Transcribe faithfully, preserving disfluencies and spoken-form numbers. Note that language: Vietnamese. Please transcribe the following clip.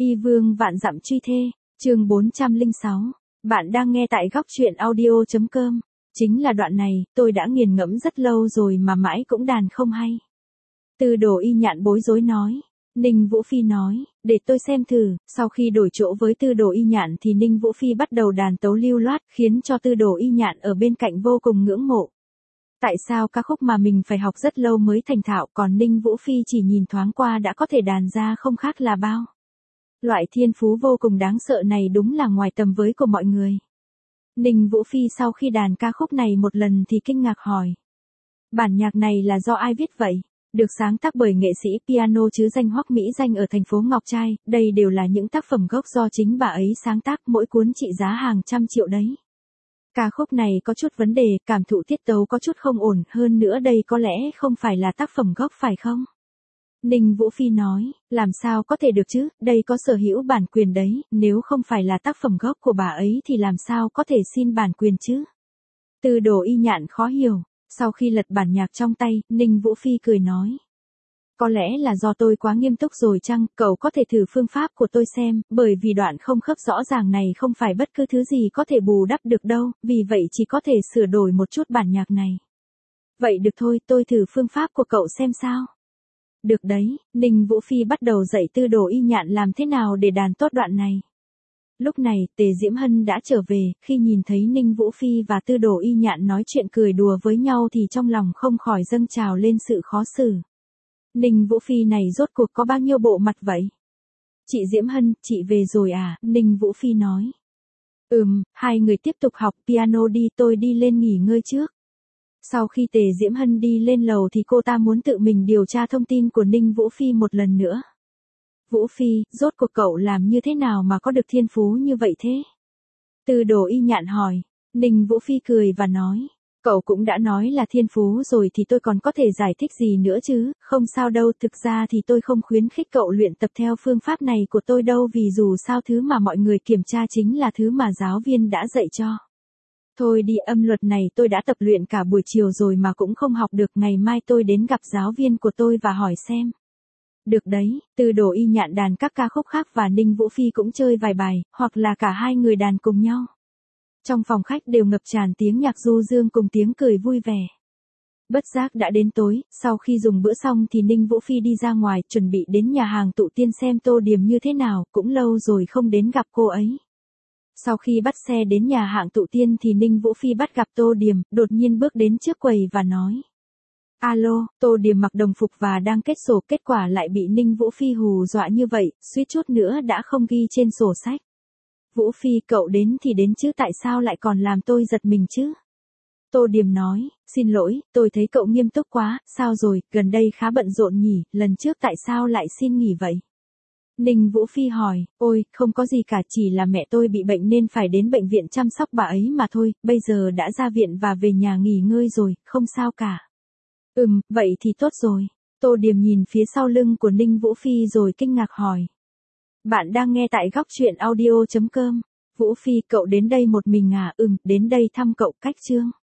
Y vương vạn dặm truy thê, chương bốn trăm lẻ sáu. Bạn đang nghe tại góc truyện audio chấm com. Chính là đoạn này, tôi đã nghiền ngẫm rất lâu rồi mà mãi cũng đàn không hay. Tư Đồ Y Nhạn bối rối nói. Ninh Vũ Phi nói, để tôi xem thử. Sau khi đổi chỗ với Tư Đồ Y Nhạn thì Ninh Vũ Phi bắt đầu đàn tấu lưu loát, khiến cho Tư Đồ Y Nhạn ở bên cạnh vô cùng ngưỡng mộ. Tại sao ca khúc mà mình phải học rất lâu mới thành thạo, còn Ninh Vũ Phi chỉ nhìn thoáng qua đã có thể đàn ra không khác là bao. Loại thiên phú vô cùng đáng sợ này đúng là ngoài tầm với của mọi người. Ninh Vũ Phi sau khi đàn ca khúc này một lần thì kinh ngạc hỏi. Bản nhạc này là do ai viết vậy? Được sáng tác bởi nghệ sĩ piano chứ danh Hoắc Mỹ Danh ở thành phố Ngọc Trai, đây đều là những tác phẩm gốc do chính bà ấy sáng tác, mỗi cuốn trị giá hàng trăm triệu đấy. Ca khúc này có chút vấn đề, cảm thụ tiết tấu có chút không ổn, hơn nữa đây có lẽ không phải là tác phẩm gốc phải không? Ninh Vũ Phi nói, làm sao có thể được chứ, đây có sở hữu bản quyền đấy, nếu không phải là tác phẩm gốc của bà ấy thì làm sao có thể xin bản quyền chứ? Tư Đồ Y Nhạn khó hiểu, sau khi lật bản nhạc trong tay, Ninh Vũ Phi cười nói. Có lẽ là do tôi quá nghiêm túc rồi chăng, cậu có thể thử phương pháp của tôi xem, bởi vì đoạn không khớp rõ ràng này không phải bất cứ thứ gì có thể bù đắp được đâu, vì vậy chỉ có thể sửa đổi một chút bản nhạc này. Vậy được thôi, tôi thử phương pháp của cậu xem sao. Được đấy, Ninh Vũ Phi bắt đầu dạy Tư Đồ Y Nhạn làm thế nào để đàn tốt đoạn này. Lúc này, Tề Diễm Hân đã trở về, khi nhìn thấy Ninh Vũ Phi và Tư Đồ Y Nhạn nói chuyện cười đùa với nhau thì trong lòng không khỏi dâng trào lên sự khó xử. Ninh Vũ Phi này rốt cuộc có bao nhiêu bộ mặt vậy? Chị Diễm Hân, chị về rồi à? Ninh Vũ Phi nói. Ừm, hai người tiếp tục học piano đi, tôi đi lên nghỉ ngơi trước. Sau khi Tề Diễm Hân đi lên lầu thì cô ta muốn tự mình điều tra thông tin của Ninh Vũ Phi một lần nữa. Vũ Phi, rốt cuộc cậu làm như thế nào mà có được thiên phú như vậy thế? Tư Đồ Y Nhạn hỏi. Ninh Vũ Phi cười và nói. Cậu cũng đã nói là thiên phú rồi thì tôi còn có thể giải thích gì nữa chứ, không sao đâu, thực ra thì tôi không khuyến khích cậu luyện tập theo phương pháp này của tôi đâu, vì dù sao thứ mà mọi người kiểm tra chính là thứ mà giáo viên đã dạy cho. Thôi đi, âm luật này tôi đã tập luyện cả buổi chiều rồi mà cũng không học được, ngày mai tôi đến gặp giáo viên của tôi và hỏi xem. Được đấy, Tư Đồ Y Nhạn đàn các ca khúc khác và Ninh Vũ Phi cũng chơi vài bài, hoặc là cả hai người đàn cùng nhau. Trong phòng khách đều ngập tràn tiếng nhạc du dương cùng tiếng cười vui vẻ. Bất giác đã đến tối, sau khi dùng bữa xong thì Ninh Vũ Phi đi ra ngoài, chuẩn bị đến nhà hàng Tụ Tiên xem Tô Điềm như thế nào, cũng lâu rồi không đến gặp cô ấy. Sau khi bắt xe đến nhà hàng Tụ Tiên thì Ninh Vũ Phi bắt gặp Tô Điềm, đột nhiên bước đến trước quầy và nói. Alo, Tô Điềm mặc đồng phục và đang kết sổ, kết quả lại bị Ninh Vũ Phi hù dọa như vậy, suýt chút nữa đã không ghi trên sổ sách. Vũ Phi, cậu đến thì đến chứ tại sao lại còn làm tôi giật mình chứ? Tô Điềm nói, xin lỗi, tôi thấy cậu nghiêm túc quá, sao rồi, gần đây khá bận rộn nhỉ, lần trước tại sao lại xin nghỉ vậy? Ninh Vũ Phi hỏi, ôi, không có gì cả, chỉ là mẹ tôi bị bệnh nên phải đến bệnh viện chăm sóc bà ấy mà thôi, bây giờ đã ra viện và về nhà nghỉ ngơi rồi, không sao cả. Ừm, vậy thì tốt rồi. Tô Điềm nhìn phía sau lưng của Ninh Vũ Phi rồi kinh ngạc hỏi. Bạn đang nghe tại góc truyện audio chấm com. Vũ Phi, cậu đến đây một mình à? Ừm, đến đây thăm cậu, cách chương.